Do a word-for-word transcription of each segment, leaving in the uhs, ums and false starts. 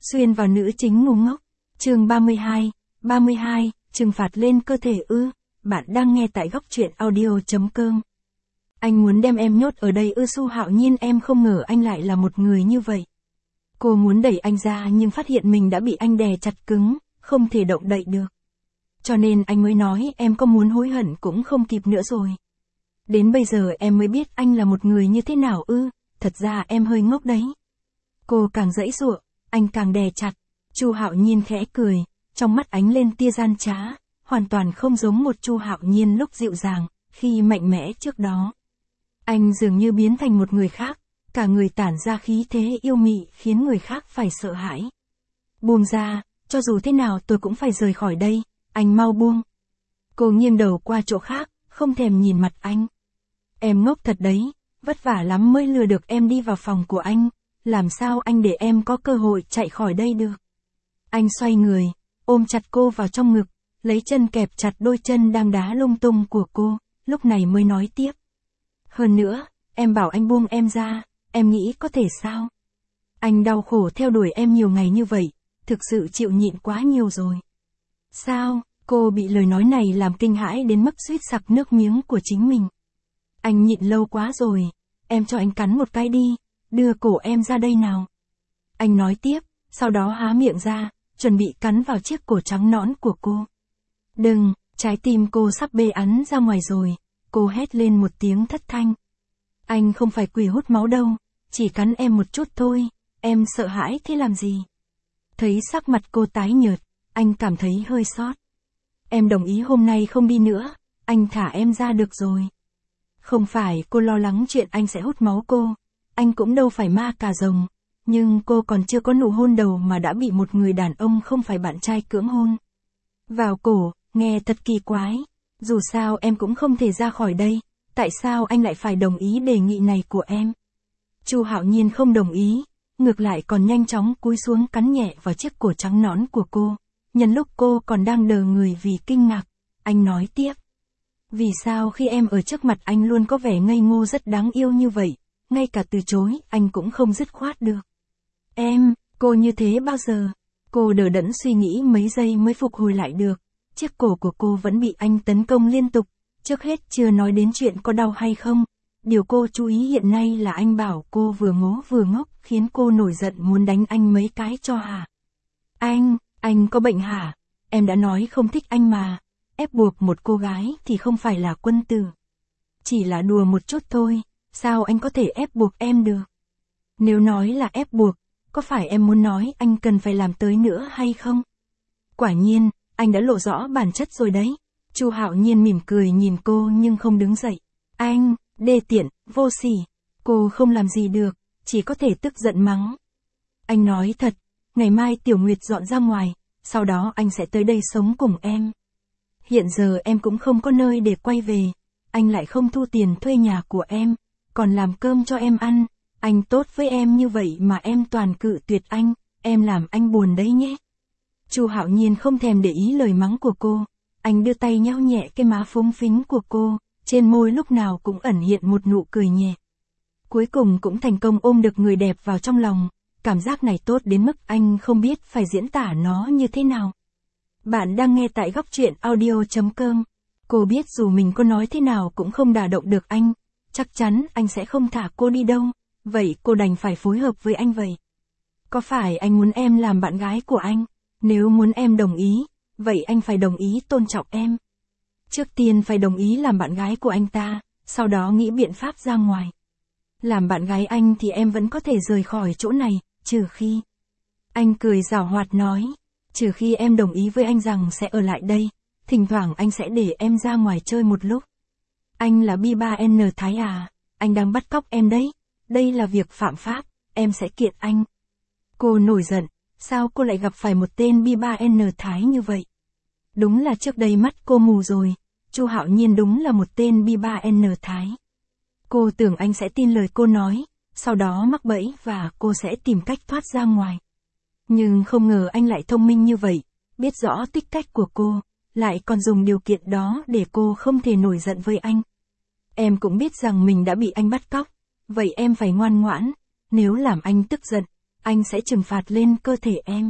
Xuyên vào nữ chính ngu ngốc. Chương ba mươi hai, ba mươi hai, trừng phạt lên cơ thể ư? Bạn đang nghe tại góc truyện audio chấm com. Anh muốn đem em nhốt ở đây ư? Su Hạo Nhiên, em không ngờ anh lại là một người như vậy. Cô muốn đẩy anh ra nhưng phát hiện mình đã bị anh đè chặt cứng, không thể động đậy được. Cho nên anh mới nói em có muốn hối hận cũng không kịp nữa rồi. Đến bây giờ em mới biết anh là một người như thế nào ư? Thật ra em hơi ngốc đấy. Cô càng giãy giụa, anh càng đè chặt. Chu Hạo Nhiên khẽ cười, trong mắt ánh lên tia gian trá, hoàn toàn không giống một Chu Hạo Nhiên lúc dịu dàng, khi mạnh mẽ trước đó. Anh dường như biến thành một người khác, cả người tản ra khí thế yêu mị khiến người khác phải sợ hãi. Buông ra, cho dù thế nào tôi cũng phải rời khỏi đây, anh mau buông. Cô nghiêng đầu qua chỗ khác, không thèm nhìn mặt anh. Em ngốc thật đấy, vất vả lắm mới lừa được em đi vào phòng của anh, làm sao anh để em có cơ hội chạy khỏi đây được. Anh xoay người, ôm chặt cô vào trong ngực, lấy chân kẹp chặt đôi chân đang đá lung tung của cô, lúc này mới nói tiếp. Hơn nữa, em bảo anh buông em ra, em nghĩ có thể sao? Anh đau khổ theo đuổi em nhiều ngày như vậy, thực sự chịu nhịn quá nhiều rồi. Sao? Cô bị lời nói này làm kinh hãi đến mức suýt sặc nước miếng của chính mình. Anh nhịn lâu quá rồi, em cho anh cắn một cái đi, đưa cổ em ra đây nào. Anh nói tiếp, sau đó há miệng ra, chuẩn bị cắn vào chiếc cổ trắng nõn của cô. Đừng, trái tim cô sắp bê ắn ra ngoài rồi, cô hét lên một tiếng thất thanh. Anh không phải quỷ hút máu đâu, chỉ cắn em một chút thôi, em sợ hãi thế làm gì? Thấy sắc mặt cô tái nhợt, anh cảm thấy hơi xót. Em đồng ý hôm nay không đi nữa, anh thả em ra được rồi. Không phải cô lo lắng chuyện anh sẽ hút máu cô, anh cũng đâu phải ma cà rồng, nhưng cô còn chưa có nụ hôn đầu mà đã bị một người đàn ông không phải bạn trai cưỡng hôn. Vào cổ, nghe thật kỳ quái, dù sao em cũng không thể ra khỏi đây, tại sao anh lại phải đồng ý đề nghị này của em? Chu Hạo Nhiên không đồng ý, ngược lại còn nhanh chóng cúi xuống cắn nhẹ vào chiếc cổ trắng nõn của cô, nhân lúc cô còn đang đờ người vì kinh ngạc, anh nói tiếp. Vì sao khi em ở trước mặt anh luôn có vẻ ngây ngô rất đáng yêu như vậy, ngay cả từ chối anh cũng không dứt khoát được. Em, cô như thế bao giờ? Cô đờ đẫn suy nghĩ mấy giây mới phục hồi lại được, chiếc cổ của cô vẫn bị anh tấn công liên tục, trước hết chưa nói đến chuyện có đau hay không. Điều cô chú ý hiện nay là anh bảo cô vừa ngố vừa ngốc khiến cô nổi giận muốn đánh anh mấy cái cho hả? Anh, anh có bệnh hả? Em đã nói không thích anh mà. Ép buộc một cô gái thì không phải là quân tử. Chỉ là đùa một chút thôi, sao anh có thể ép buộc em được? Nếu nói là ép buộc, có phải em muốn nói anh cần phải làm tới nữa hay không? Quả nhiên, anh đã lộ rõ bản chất rồi đấy. Chu Hạo Nhiên mỉm cười nhìn cô nhưng không đứng dậy. Anh, đê tiện, vô sỉ. Cô không làm gì được, chỉ có thể tức giận mắng. Anh nói thật, ngày mai Tiểu Nguyệt dọn ra ngoài, sau đó anh sẽ tới đây sống cùng em. Hiện giờ em cũng không có nơi để quay về, anh lại không thu tiền thuê nhà của em, còn làm cơm cho em ăn, anh tốt với em như vậy mà em toàn cự tuyệt anh, em làm anh buồn đấy nhé. Chu Hạo Nhiên không thèm để ý lời mắng của cô, anh đưa tay nhéo nhẹ cái má phúng phính của cô, trên môi lúc nào cũng ẩn hiện một nụ cười nhẹ. Cuối cùng cũng thành công ôm được người đẹp vào trong lòng, cảm giác này tốt đến mức anh không biết phải diễn tả nó như thế nào. Bạn đang nghe tại góc truyện audio chấm com. Cô biết dù mình có nói thế nào cũng không đả động được anh, chắc chắn anh sẽ không thả cô đi đâu, vậy cô đành phải phối hợp với anh vậy. Có phải anh muốn em làm bạn gái của anh? Nếu muốn em đồng ý, vậy anh phải đồng ý tôn trọng em. Trước tiên phải đồng ý làm bạn gái của anh ta, sau đó nghĩ biện pháp ra ngoài. Làm bạn gái anh thì em vẫn có thể rời khỏi chỗ này, trừ khi... Anh cười giảo hoạt nói. Trừ khi em đồng ý với anh rằng sẽ ở lại đây, thỉnh thoảng anh sẽ để em ra ngoài chơi một lúc. Anh là B ba N Thái à, anh đang bắt cóc em đấy, đây là việc phạm pháp, em sẽ kiện anh. Cô nổi giận, sao cô lại gặp phải một tên B ba N Thái như vậy? Đúng là trước đây mắt cô mù rồi, Chu Hạo Nhiên đúng là một tên B ba N Thái. Cô tưởng anh sẽ tin lời cô nói, sau đó mắc bẫy và cô sẽ tìm cách thoát ra ngoài. Nhưng không ngờ anh lại thông minh như vậy, biết rõ tích cách của cô, lại còn dùng điều kiện đó để cô không thể nổi giận với anh. Em cũng biết rằng mình đã bị anh bắt cóc, vậy em phải ngoan ngoãn, nếu làm anh tức giận, anh sẽ trừng phạt lên cơ thể em.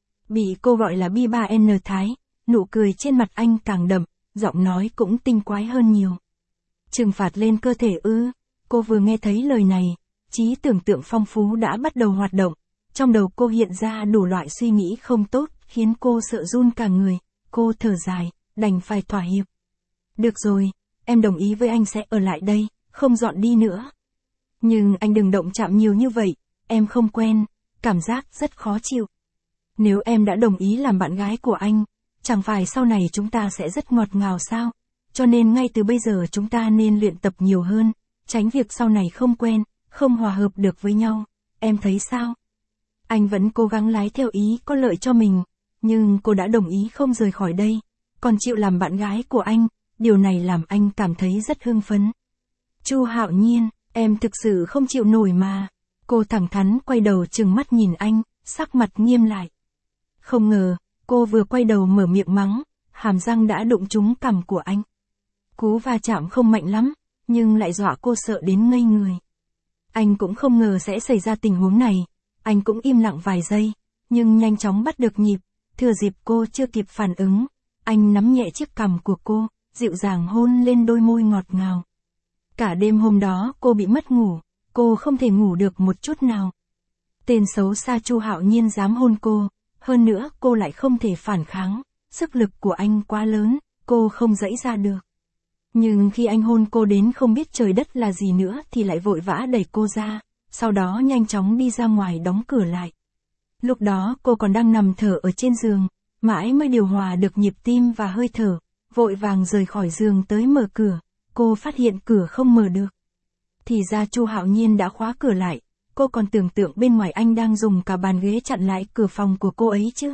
Bị cô gọi là bi ba en Thái, nụ cười trên mặt anh càng đậm, giọng nói cũng tinh quái hơn nhiều. Trừng phạt lên cơ thể ư? Cô vừa nghe thấy lời này, trí tưởng tượng phong phú đã bắt đầu hoạt động. Trong đầu cô hiện ra đủ loại suy nghĩ không tốt, khiến cô sợ run cả người. Cô thở dài, đành phải thỏa hiệp. Được rồi, em đồng ý với anh sẽ ở lại đây, không dọn đi nữa. Nhưng anh đừng động chạm nhiều như vậy, em không quen, cảm giác rất khó chịu. Nếu em đã đồng ý làm bạn gái của anh, chẳng phải sau này chúng ta sẽ rất ngọt ngào sao? Cho nên ngay từ bây giờ chúng ta nên luyện tập nhiều hơn, tránh việc sau này không quen, không hòa hợp được với nhau. Em thấy sao? Anh vẫn cố gắng lái theo ý có lợi cho mình, nhưng cô đã đồng ý không rời khỏi đây, còn chịu làm bạn gái của anh, điều này làm anh cảm thấy rất hưng phấn. Chu Hạo Nhiên, em thực sự không chịu nổi mà. Cô thẳng thắn quay đầu trừng mắt nhìn anh, sắc mặt nghiêm lại. Không ngờ, cô vừa quay đầu mở miệng mắng, hàm răng đã đụng trúng cằm của anh. Cú va chạm không mạnh lắm, nhưng lại dọa cô sợ đến ngây người. Anh cũng không ngờ sẽ xảy ra tình huống này, anh cũng im lặng vài giây, nhưng nhanh chóng bắt được nhịp, thừa dịp cô chưa kịp phản ứng, anh nắm nhẹ chiếc cằm của cô, dịu dàng hôn lên đôi môi ngọt ngào. Cả đêm hôm đó cô bị mất ngủ, cô không thể ngủ được một chút nào. Tên xấu xa Chu Hạo Nhiên dám hôn cô, hơn nữa cô lại không thể phản kháng, sức lực của anh quá lớn, cô không dãy ra được. Nhưng khi anh hôn cô đến không biết trời đất là gì nữa thì lại vội vã đẩy cô ra, sau đó nhanh chóng đi ra ngoài đóng cửa lại. Lúc đó cô còn đang nằm thở ở trên giường, mãi mới điều hòa được nhịp tim và hơi thở, vội vàng rời khỏi giường tới mở cửa, cô phát hiện cửa không mở được. Thì ra Chu Hạo Nhiên đã khóa cửa lại, cô còn tưởng tượng bên ngoài anh đang dùng cả bàn ghế chặn lại cửa phòng của cô ấy chứ.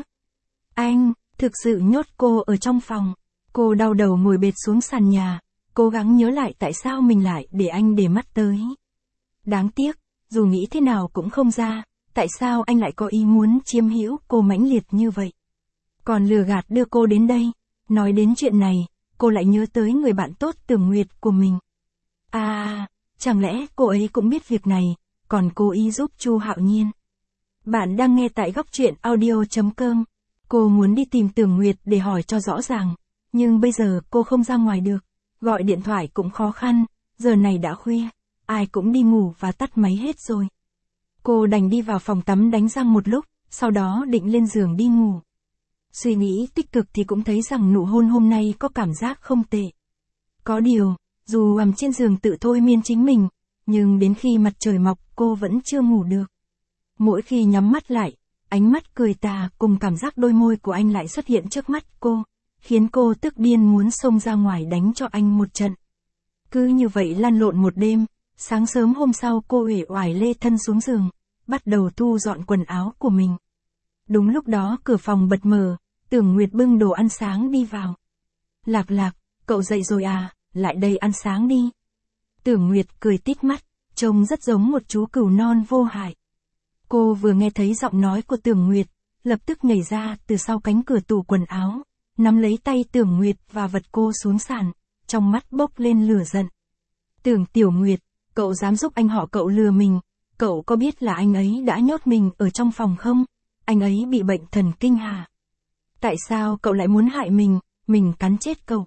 Anh, thực sự nhốt cô ở trong phòng. Cô đau đầu ngồi bệt xuống sàn nhà, cố gắng nhớ lại tại sao mình lại để anh để mắt tới. Đáng tiếc, dù nghĩ thế nào cũng không ra, tại sao anh lại có ý muốn chiếm hữu cô mãnh liệt như vậy. Còn lừa gạt đưa cô đến đây, nói đến chuyện này, cô lại nhớ tới người bạn tốt Tưởng Nguyệt của mình. À, chẳng lẽ cô ấy cũng biết việc này, còn cố ý giúp Chu Hạo Nhiên. Bạn đang nghe tại góc truyện audio chấm com. Cô muốn đi tìm Tưởng Nguyệt để hỏi cho rõ ràng, nhưng bây giờ cô không ra ngoài được, gọi điện thoại cũng khó khăn, giờ này đã khuya, ai cũng đi ngủ và tắt máy hết rồi. Cô đành đi vào phòng tắm đánh răng một lúc, sau đó định lên giường đi ngủ. Suy nghĩ tích cực thì cũng thấy rằng nụ hôn hôm nay có cảm giác không tệ. Có điều, dù nằm trên giường tự thôi miên chính mình, nhưng đến khi mặt trời mọc cô vẫn chưa ngủ được. Mỗi khi nhắm mắt lại, ánh mắt cười tà cùng cảm giác đôi môi của anh lại xuất hiện trước mắt cô, khiến cô tức điên muốn xông ra ngoài đánh cho anh một trận. Cứ như vậy lăn lộn một đêm, sáng sớm hôm sau cô uể oải lê thân xuống giường, bắt đầu thu dọn quần áo của mình. Đúng lúc đó cửa phòng bật mở, Tưởng Nguyệt bưng đồ ăn sáng đi vào. Lạc Lạc, cậu dậy rồi à, lại đây ăn sáng đi. Tưởng Nguyệt cười tít mắt, trông rất giống một chú cừu non vô hại. Cô vừa nghe thấy giọng nói của Tưởng Nguyệt, lập tức nhảy ra từ sau cánh cửa tủ quần áo, nắm lấy tay Tưởng Nguyệt và vật cô xuống sàn, trong mắt bốc lên lửa giận. Tưởng Tiểu Nguyệt, cậu dám giúp anh họ cậu lừa mình, cậu có biết là anh ấy đã nhốt mình ở trong phòng không? Anh ấy bị bệnh thần kinh hả? Tại sao cậu lại muốn hại mình, mình cắn chết cậu?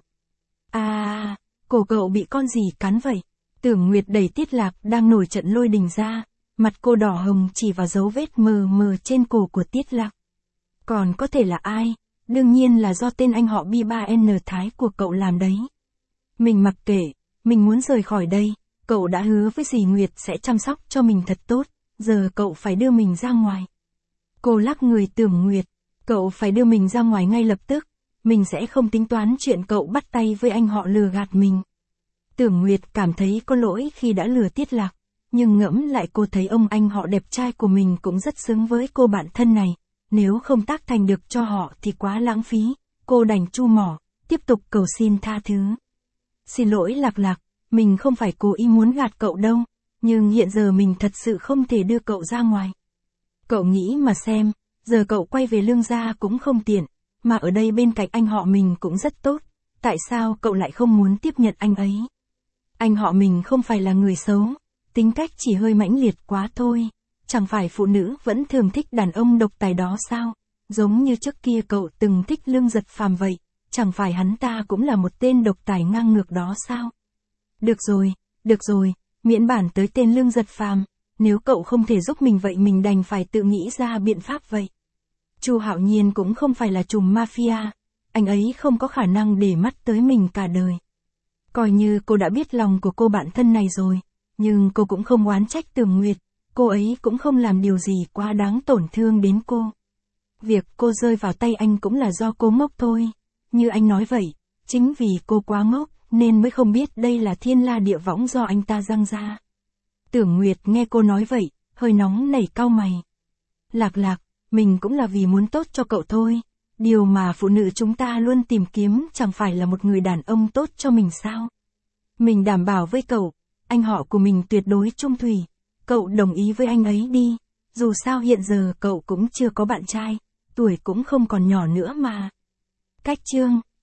À, cổ cậu bị con gì cắn vậy? Tưởng Nguyệt đẩy Tiết Lạc đang nổi trận lôi đình ra, mặt cô đỏ hồng chỉ vào dấu vết mờ mờ trên cổ của Tiết Lạc. Còn có thể là ai? Đương nhiên là do tên anh họ bi ba en Thái của cậu làm đấy. Mình mặc kệ, mình muốn rời khỏi đây, cậu đã hứa với dì Nguyệt sẽ chăm sóc cho mình thật tốt, giờ cậu phải đưa mình ra ngoài. Cô lắc người Tưởng Nguyệt, cậu phải đưa mình ra ngoài ngay lập tức, mình sẽ không tính toán chuyện cậu bắt tay với anh họ lừa gạt mình. Tưởng Nguyệt cảm thấy có lỗi khi đã lừa Tiết Lạc, nhưng ngẫm lại cô thấy ông anh họ đẹp trai của mình cũng rất xứng với cô bạn thân này, nếu không tác thành được cho họ thì quá lãng phí, cô đành chu mỏ, tiếp tục cầu xin tha thứ. Xin lỗi Lạc Lạc, mình không phải cố ý muốn gạt cậu đâu, nhưng hiện giờ mình thật sự không thể đưa cậu ra ngoài. Cậu nghĩ mà xem, giờ cậu quay về Lương gia cũng không tiện, mà ở đây bên cạnh anh họ mình cũng rất tốt, tại sao cậu lại không muốn tiếp nhận anh ấy? Anh họ mình không phải là người xấu, tính cách chỉ hơi mãnh liệt quá thôi, chẳng phải phụ nữ vẫn thường thích đàn ông độc tài đó sao? Giống như trước kia cậu từng thích Lương Giật Phàm vậy, chẳng phải hắn ta cũng là một tên độc tài ngang ngược đó sao? Được rồi, được rồi, miễn bản tới tên Lương Giật Phàm, nếu cậu không thể giúp mình vậy mình đành phải tự nghĩ ra biện pháp vậy. Chu Hạo Nhiên cũng không phải là trùm mafia, anh ấy không có khả năng để mắt tới mình cả đời. Coi như cô đã biết lòng của cô bạn thân này rồi, nhưng cô cũng không oán trách Tưởng Nguyệt, cô ấy cũng không làm điều gì quá đáng tổn thương đến cô. Việc cô rơi vào tay anh cũng là do cô ngốc thôi, như anh nói vậy, chính vì cô quá ngốc, nên mới không biết đây là thiên la địa võng do anh ta giăng ra. Tưởng Nguyệt nghe cô nói vậy, hơi nóng nảy cau mày. Lạc Lạc, mình cũng là vì muốn tốt cho cậu thôi, điều mà phụ nữ chúng ta luôn tìm kiếm chẳng phải là một người đàn ông tốt cho mình sao? Mình đảm bảo với cậu, anh họ của mình tuyệt đối trung thủy, cậu đồng ý với anh ấy đi, dù sao hiện giờ cậu cũng chưa có bạn trai, tuổi cũng không còn nhỏ nữa mà. Cách chương